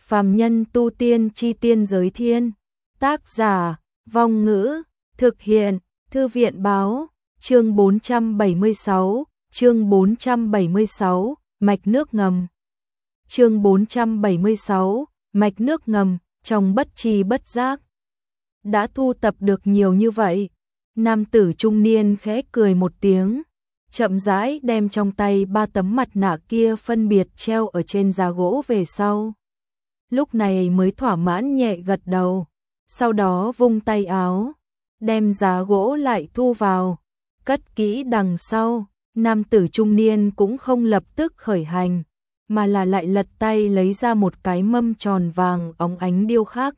Phàm nhân tu tiên chi tiên giới thiên. Tác giả, Vong Ngữ, thực hiện, Thư viện báo, chương 476, chương 476, mạch nước ngầm. Chương 476, mạch nước ngầm, trong bất tri bất giác. Đã thu tập được nhiều như vậy, nam tử trung niên khẽ cười một tiếng, chậm rãi đem trong tay 3 tấm mặt nạ kia phân biệt treo ở trên giá gỗ về sau. Lúc này mới thỏa mãn nhẹ gật đầu, sau đó vung tay áo, đem giá gỗ lại thu vào, cất kỹ đằng sau. Nam tử trung niên cũng không lập tức khởi hành, mà là lại lật tay lấy ra một cái mâm tròn vàng óng ánh điêu khắc,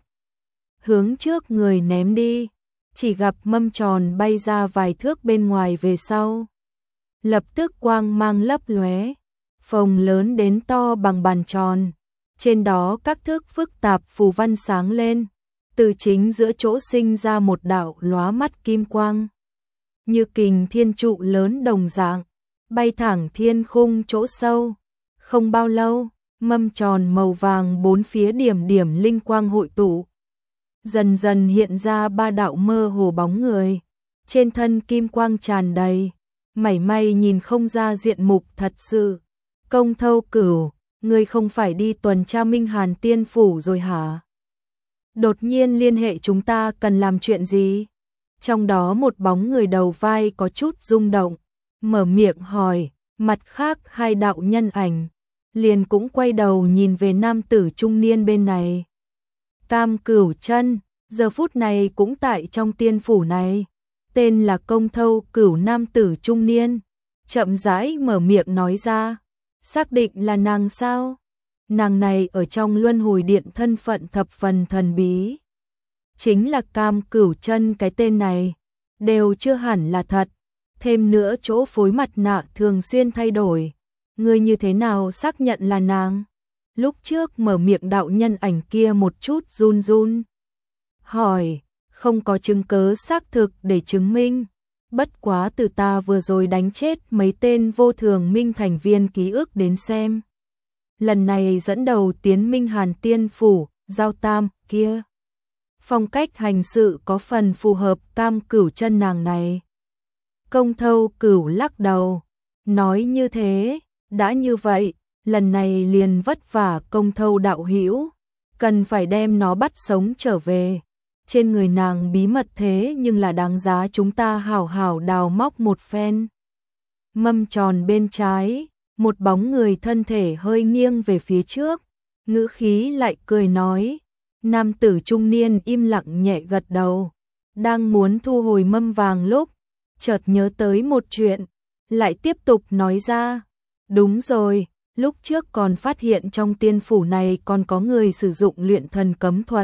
hướng trước người ném đi. Chỉ gặp mâm tròn bay ra vài thước bên ngoài về sau, lập tức quang mang lấp lóe, phồng lớn đến to bằng bàn tròn, trên đó các thước phức tạp phù văn sáng lên, từ chính giữa chỗ sinh ra một đạo lóa mắt kim quang, như kình thiên trụ lớn đồng dạng, bay thẳng thiên khung chỗ sâu. Không bao lâu, mâm tròn màu vàng bốn phía điểm điểm linh quang hội tụ, dần dần hiện ra 3 đạo mơ hồ bóng người, trên thân kim quang tràn đầy, mảy may nhìn không ra diện mục thật sự. Công Thâu Cửu, ngươi không phải đi tuần tra Minh Hàn Tiên Phủ rồi hả? Đột nhiên liên hệ chúng ta cần làm chuyện gì? Trong đó một bóng người đầu vai có chút rung động, mở miệng hỏi. Mặt khác 2 đạo nhân ảnh liền cũng quay đầu nhìn về nam tử trung niên bên này. Tam Cửu Chân giờ phút này cũng tại trong tiên phủ này, tên là Công Thâu Cửu. Nam tử trung niên chậm rãi mở miệng nói ra, xác định là nàng sao? Nàng này ở trong Luân Hồi Điện thân phận thập phần thần bí, chính là Tam Cửu Chân. Cái tên này đều chưa hẳn là thật, thêm nữa chỗ phối mặt nạ thường xuyên thay đổi, ngươi như thế nào xác nhận là nàng? Lúc trước mở miệng đạo nhân ảnh kia một chút run run, hỏi, không có chứng cứ xác thực để chứng minh, bất quá từ ta vừa rồi đánh chết mấy tên vô thường minh thành viên ký ức đến xem, lần này dẫn đầu tiến Minh Hàn Tiên Phủ, Giao Tam kia, phong cách hành sự có phần phù hợp Tam Cửu Chân nàng này. Công Thâu Cửu lắc đầu, nói như thế, đã như vậy, lần này liền vất vả Công Thâu đạo hữu, cần phải đem nó bắt sống trở về. Trên người nàng bí mật thế nhưng là đáng giá chúng ta hảo hảo đào móc một phen. Mâm tròn bên trái, một bóng người thân thể hơi nghiêng về phía trước, ngữ khí lại cười nói. Nam tử trung niên im lặng nhẹ gật đầu, đang muốn thu hồi mâm vàng lúc chợt nhớ tới một chuyện, lại tiếp tục nói ra, đúng rồi, lúc trước còn phát hiện trong tiên phủ này còn có người sử dụng luyện thần cấm thuật,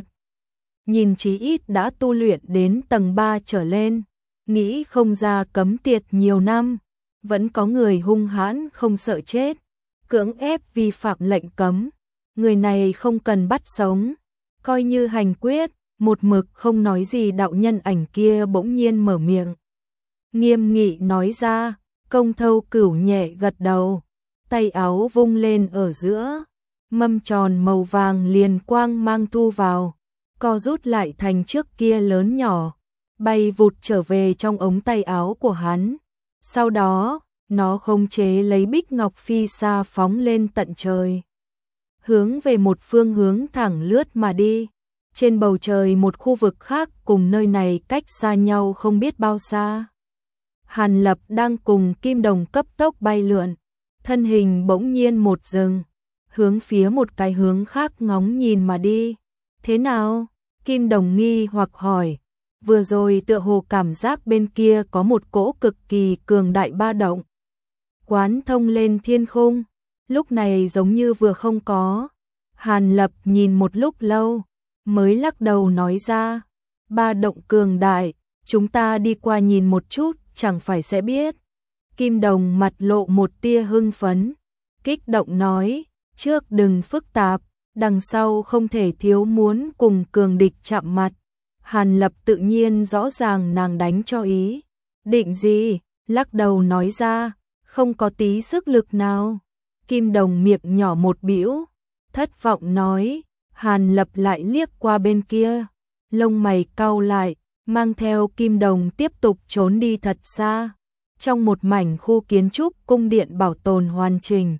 nhìn chí ít đã tu luyện đến tầng 3 trở lên, nghĩ không ra cấm tiệt nhiều năm, vẫn có người hung hãn không sợ chết, cưỡng ép vi phạm lệnh cấm, người này không cần bắt sống, coi như hành quyết. Một mực không nói gì đạo nhân ảnh kia bỗng nhiên mở miệng, nghiêm nghị nói ra. Công Thâu Cửu nhẹ gật đầu, tay áo vung lên ở giữa, mâm tròn màu vàng liền quang mang thu vào, co rút lại thành trước kia lớn nhỏ, bay vụt trở về trong ống tay áo của hắn. Sau đó, nó khống chế lấy bích ngọc phi xa phóng lên tận trời, hướng về một phương hướng thẳng lướt mà đi. Trên bầu trời một khu vực khác cùng nơi này cách xa nhau không biết bao xa. Hàn Lập đang cùng Kim Đồng cấp tốc bay lượn, thân hình bỗng nhiên một dừng, hướng phía một cái hướng khác ngóng nhìn mà đi. Thế nào? Kim Đồng nghi hoặc hỏi, vừa rồi tựa hồ cảm giác bên kia có một cỗ cực kỳ cường đại ba động, quán thông lên thiên khung, lúc này giống như vừa không có. Hàn Lập nhìn một lúc lâu, mới lắc đầu nói ra, ba động cường đại, chúng ta đi qua nhìn một chút, chẳng phải sẽ biết. Kim Đồng mặt lộ một tia hưng phấn, kích động nói, trước đừng phức tạp, đằng sau không thể thiếu muốn cùng cường địch chạm mặt. Hàn Lập tự nhiên rõ ràng nàng đánh cho ý định gì, lắc đầu nói ra, không có tí sức lực nào. Kim Đồng miệng nhỏ một bĩu, thất vọng nói, Hàn Lập lại liếc qua bên kia, lông mày cau lại, mang theo Kim Đồng tiếp tục trốn đi thật xa. Trong một mảnh khu kiến trúc cung điện bảo tồn hoàn chỉnh,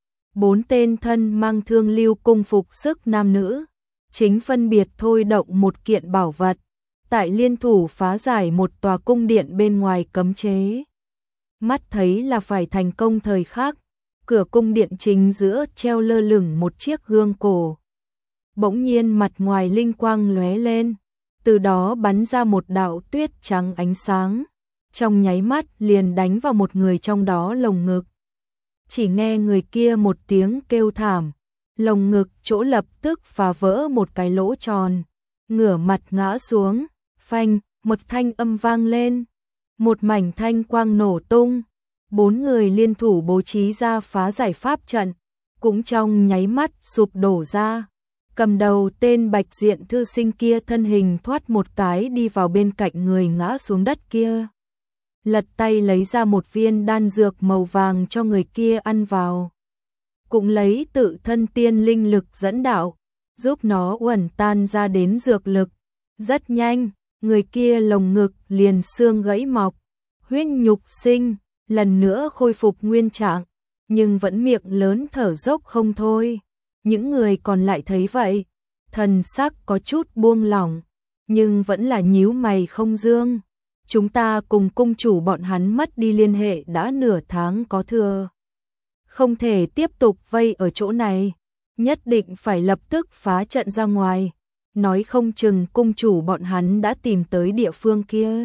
4 tên thân mang thương lưu cung phục sức nam nữ, chính phân biệt thôi động một kiện bảo vật, tại liên thủ phá giải một tòa cung điện bên ngoài cấm chế. Mắt thấy là phải thành công thời khắc, cửa cung điện chính giữa treo lơ lửng một chiếc gương cổ. Bỗng nhiên mặt ngoài linh quang lóe lên, từ đó bắn ra một đạo tuyết trắng ánh sáng, trong nháy mắt liền đánh vào một người trong đó lồng ngực. Chỉ nghe người kia một tiếng kêu thảm, lồng ngực chỗ lập tức phá vỡ một cái lỗ tròn, ngửa mặt ngã xuống, phanh, một thanh âm vang lên, một mảnh thanh quang nổ tung, 4 người liên thủ bố trí ra phá giải pháp trận, cũng trong nháy mắt sụp đổ ra. Cầm đầu tên Bạch Diện thư sinh kia thân hình thoát một cái đi vào bên cạnh người ngã xuống đất kia. Lật tay lấy ra một viên đan dược màu vàng cho người kia ăn vào. Cũng lấy tự thân tiên linh lực dẫn đạo, giúp nó uẩn tan ra đến dược lực. Rất nhanh, người kia lồng ngực liền xương gãy mọc, huyết nhục sinh, lần nữa khôi phục nguyên trạng, nhưng vẫn miệng lớn thở dốc không thôi. Những người còn lại thấy vậy, thần sắc có chút buông lỏng, nhưng vẫn là nhíu mày không dương. Chúng ta cùng cung chủ bọn hắn mất đi liên hệ đã nửa tháng có thừa. Không thể tiếp tục vây ở chỗ này, nhất định phải lập tức phá trận ra ngoài. Nói không chừng cung chủ bọn hắn đã tìm tới địa phương kia.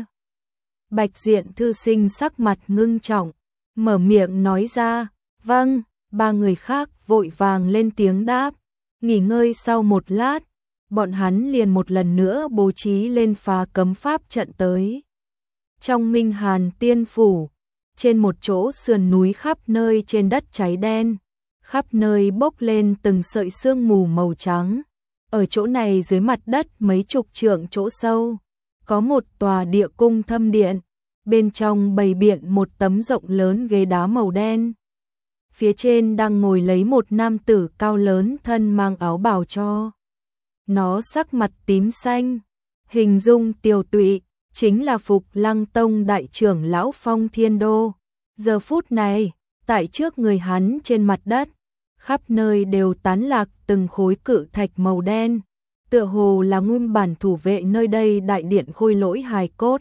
Bạch Diện thư sinh sắc mặt ngưng trọng, mở miệng nói ra, vâng. 3 người khác vội vàng lên tiếng đáp. Nghỉ ngơi sau một lát, bọn hắn liền một lần nữa bố trí lên phá cấm pháp trận tới. Trong Minh Hàn Tiên Phủ, trên một chỗ sườn núi khắp nơi trên đất cháy đen, khắp nơi bốc lên từng sợi sương mù màu trắng. Ở chỗ này dưới mặt đất mấy chục trượng chỗ sâu, có một tòa địa cung thâm điện, bên trong bày biện một tấm rộng lớn ghế đá màu đen. Phía trên đang ngồi lấy một nam tử cao lớn thân mang áo bào cho. Nó sắc mặt tím xanh, hình dung tiều tụy, chính là Phục Lăng Tông đại trưởng lão Phong Thiên Đô. Giờ phút này, tại trước người hắn trên mặt đất, khắp nơi đều tán lạc từng khối cự thạch màu đen, tựa hồ là nguyên bản thủ vệ nơi đây đại điện khôi lỗi hài cốt.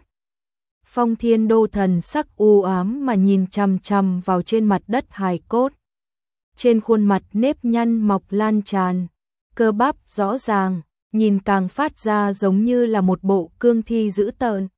Phong Thiên Đô thần sắc u ám mà nhìn chằm chằm vào trên mặt đất hài cốt. Trên khuôn mặt nếp nhăn mọc lan tràn, cơ bắp rõ ràng, nhìn càng phát ra giống như là một bộ cương thi dữ tợn.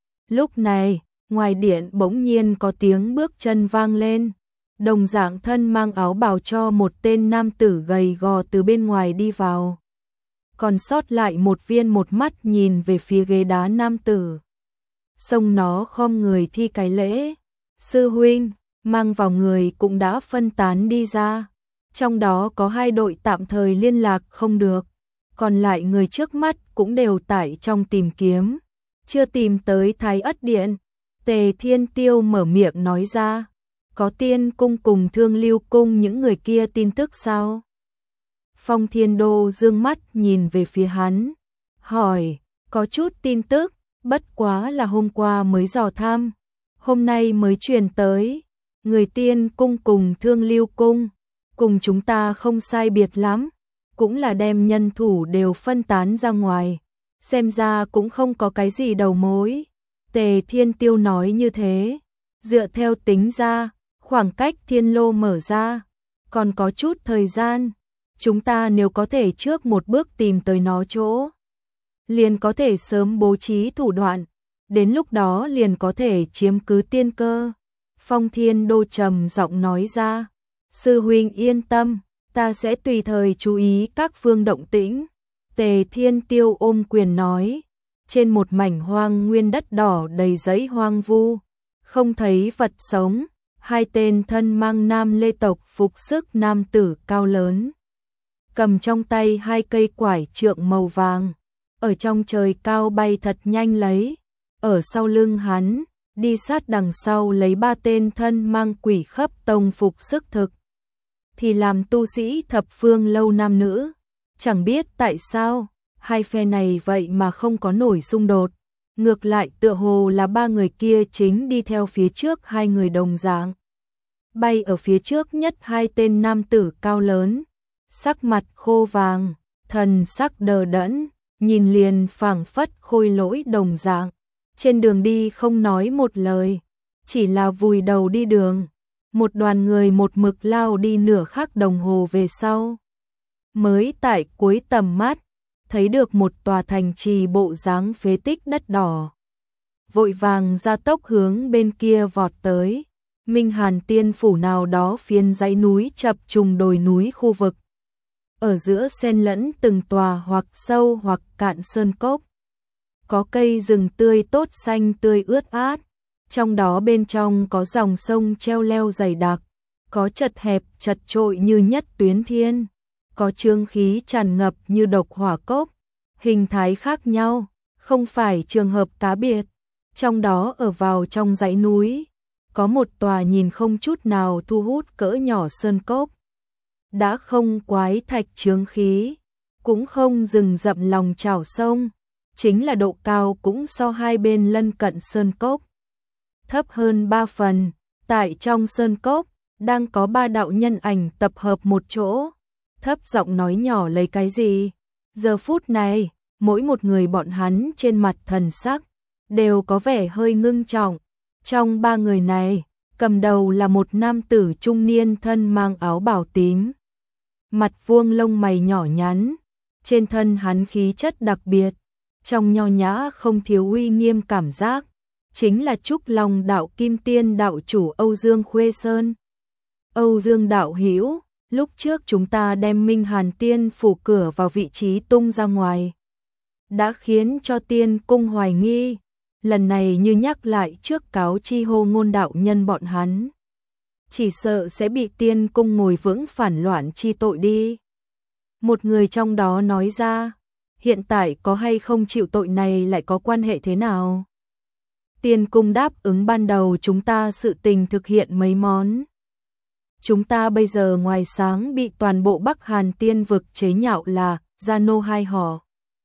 Lúc này, ngoài điện bỗng nhiên có tiếng bước chân vang lên, đồng dạng thân mang áo bào cho một tên nam tử gầy gò từ bên ngoài đi vào. Còn sót lại một viên một mắt nhìn về phía ghế đá nam tử. Xông nó khom người thi cái lễ, sư huynh, mang vào người cũng đã phân tán đi ra. Trong đó có 2 đội tạm thời liên lạc không được, còn lại người trước mắt cũng đều tại trong tìm kiếm, chưa tìm tới Thái Ất Điện. Tề Thiên Tiêu mở miệng nói ra, có Tiên Cung cùng Thương Lưu Cung những người kia tin tức sao? Phong Thiên Đô dương mắt nhìn về phía hắn, hỏi, có chút tin tức, bất quá là hôm qua mới dò thăm, hôm nay mới truyền tới. Người Tiên Cung cùng Thương Lưu Cung, cùng chúng ta không sai biệt lắm, cũng là đem nhân thủ đều phân tán ra ngoài, xem ra cũng không có cái gì đầu mối. Tề Thiên Tiêu nói như thế, dựa theo tính ra, khoảng cách thiên lô mở ra, còn có chút thời gian, chúng ta nếu có thể trước một bước tìm tới nó chỗ, liền có thể sớm bố trí thủ đoạn, đến lúc đó liền có thể chiếm cứ tiên cơ. Phong Thiên Đô trầm giọng nói ra, sư huynh yên tâm, ta sẽ tùy thời chú ý các phương động tĩnh. Tề Thiên Tiêu ôm quyền nói, trên một mảnh hoang nguyên đất đỏ đầy giấy hoang vu, không thấy vật sống, 2 tên thân mang nam lê tộc phục sức nam tử cao lớn, cầm trong tay 2 cây quải trượng màu vàng, ở trong trời cao bay thật nhanh lấy, ở sau lưng hắn, đi sát đằng sau lấy 3 tên thân mang quỷ khấp tông phục sức thực, thì làm tu sĩ thập phương lâu nam nữ, Chẳng biết tại sao, hai phe này vậy mà không có nổi xung đột. Ngược lại tựa hồ là ba người kia chính đi theo phía trước hai người đồng dạng. Bay ở phía trước nhất hai tên nam tử cao lớn, sắc mặt khô vàng, thần sắc đờ đẫn, nhìn liền phảng phất khôi lỗi đồng dạng. Trên đường đi không nói một lời, chỉ là vùi đầu đi đường. Một đoàn người một mực lao đi nửa khắc đồng hồ về sau. Mới tại cuối tầm mắt, thấy được một tòa thành trì bộ dáng phế tích đất đỏ. Vội vàng ra tốc hướng bên kia vọt tới. Minh Hàn Tiên phủ nào đó phiến dãy núi chập trùng đồi núi khu vực. Ở giữa xen lẫn từng tòa hoặc sâu hoặc cạn sơn cốc. Có cây rừng tươi tốt xanh tươi ướt át. Trong đó bên trong có dòng sông treo leo dày đặc. Có chật hẹp chật trội như nhất tuyến thiên. Có chương khí tràn ngập như độc hỏa cốc. Hình thái khác nhau, không phải trường hợp cá biệt. Trong đó ở vào trong dãy núi, có một tòa nhìn không chút nào thu hút cỡ nhỏ sơn cốc. Đã không quái thạch chướng khí, cũng không rừng rậm lòng trào sông, chính là độ cao cũng so hai bên lân cận sơn cốc. Thấp hơn 3 phần, tại trong sơn cốc, đang có 3 đạo nhân ảnh tập hợp một chỗ, thấp giọng nói nhỏ lấy cái gì. Giờ phút này, mỗi một người bọn hắn trên mặt thần sắc, đều có vẻ hơi ngưng trọng. Trong 3 người này, cầm đầu là một nam tử trung niên thân mang áo bào tím. Mặt vuông lông mày nhỏ nhắn, trên thân hắn khí chất đặc biệt, trong nho nhã không thiếu uy nghiêm cảm giác, chính là Trúc Long đạo Kim Tiên đạo chủ Âu Dương Khuê Sơn. Âu Dương đạo hữu, lúc trước chúng ta đem Minh Hàn Tiên phủ cửa vào vị trí tung ra ngoài, đã khiến cho Tiên cung hoài nghi, lần này như nhắc lại trước cáo chi hô ngôn đạo nhân bọn hắn. Chỉ sợ sẽ bị Tiên cung ngồi vững phản loạn chi tội đi. Một người trong đó nói ra, hiện tại có hay không chịu tội này lại có quan hệ thế nào? Tiên cung đáp ứng ban đầu chúng ta sự tình thực hiện mấy món. Chúng ta bây giờ ngoài sáng bị toàn bộ Bắc Hàn Tiên vực chế nhạo là gia nô hai họ.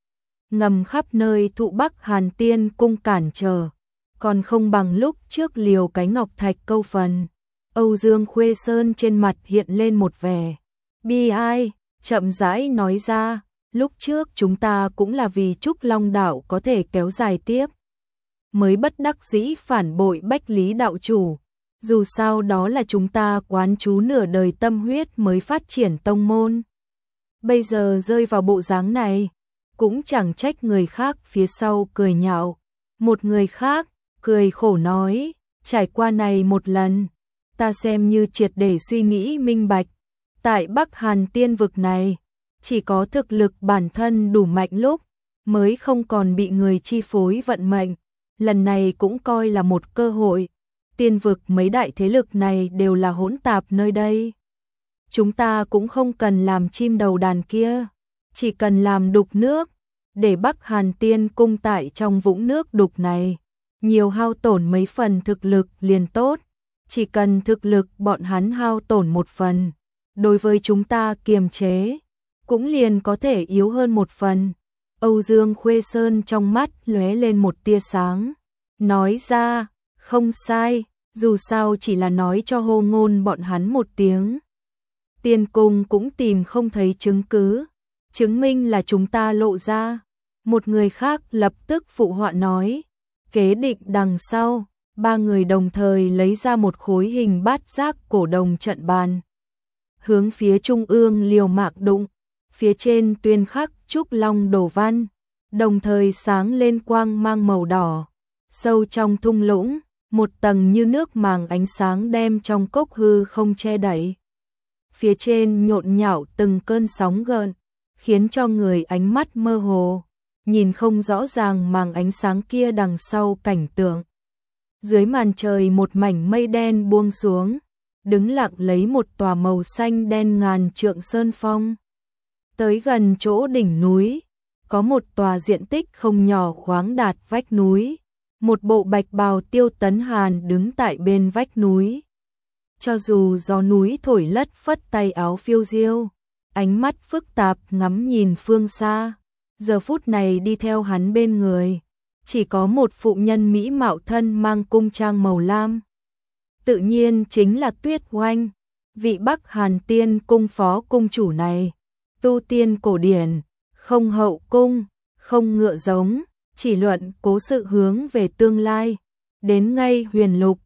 Ngầm khắp nơi thụ Bắc Hàn Tiên cung cản trở, còn không bằng lúc trước liều cái ngọc thạch câu phần. Âu Dương Khuê Sơn trên mặt hiện lên một vẻ bi ai, chậm rãi nói ra, lúc trước chúng ta cũng là vì Trúc Long đạo có thể kéo dài tiếp, mới bất đắc dĩ phản bội Bách Lý đạo chủ. Dù sao đó là chúng ta quán chú nửa đời tâm huyết mới phát triển tông môn. Bây giờ rơi vào bộ dáng này, cũng chẳng trách người khác phía sau cười nhạo. Một người khác, cười khổ nói, trải qua này một lần, ta xem như triệt để suy nghĩ minh bạch. Tại Bắc Hàn Tiên vực này, chỉ có thực lực bản thân đủ mạnh lúc, mới không còn bị người chi phối vận mệnh. Lần này cũng coi là một cơ hội. Tiên vực mấy đại thế lực này đều là hỗn tạp nơi đây. Chúng ta cũng không cần làm chim đầu đàn kia, chỉ cần làm đục nước, để Bắc Hàn Tiên cung tại trong vũng nước đục này, nhiều hao tổn mấy phần thực lực liền tốt. Chỉ cần thực lực bọn hắn hao tổn một phần, đối với chúng ta kiềm chế, cũng liền có thể yếu hơn một phần. Âu Dương Khuê Sơn trong mắt lóe lên một tia sáng, nói ra, không sai, dù sao chỉ là nói cho hô ngôn bọn hắn một tiếng. Tiên cung cũng tìm không thấy chứng cứ, chứng minh là chúng ta lộ ra. Một người khác lập tức phụ họa nói, kế định đằng sau, 3 người đồng thời lấy ra một khối hình bát giác cổ đồng trận bàn. Hướng phía trung ương liều mạng đụng, phía trên tuyên khắc Trúc Long đồ văn, đồng thời sáng lên quang mang màu đỏ. Sâu trong thung lũng, một tầng như nước màng ánh sáng đem trong cốc hư không che đậy. Phía trên nhộn nhạo từng cơn sóng gợn, khiến cho người ánh mắt mơ hồ, nhìn không rõ ràng màng ánh sáng kia đằng sau cảnh tượng. Dưới màn trời một mảnh mây đen buông xuống, đứng lặng lấy một tòa màu xanh đen ngàn trượng sơn phong. Tới gần chỗ đỉnh núi, có một tòa diện tích không nhỏ khoáng đạt vách núi. Một bộ bạch bào Tiêu Tấn Hàn đứng tại bên vách núi. Cho dù gió núi thổi lất phất tay áo phiêu diêu, ánh mắt phức tạp ngắm nhìn phương xa. Giờ phút này đi theo hắn bên người, chỉ có một phụ nhân mỹ mạo thân mang cung trang màu lam. Tự nhiên chính là Tuyết Oanh, vị Bắc Hàn Tiên cung phó cung chủ này. Tu tiên cổ điển, không hậu cung, không ngựa giống, chỉ luận cố sự hướng về tương lai. Đến ngay huyền lục,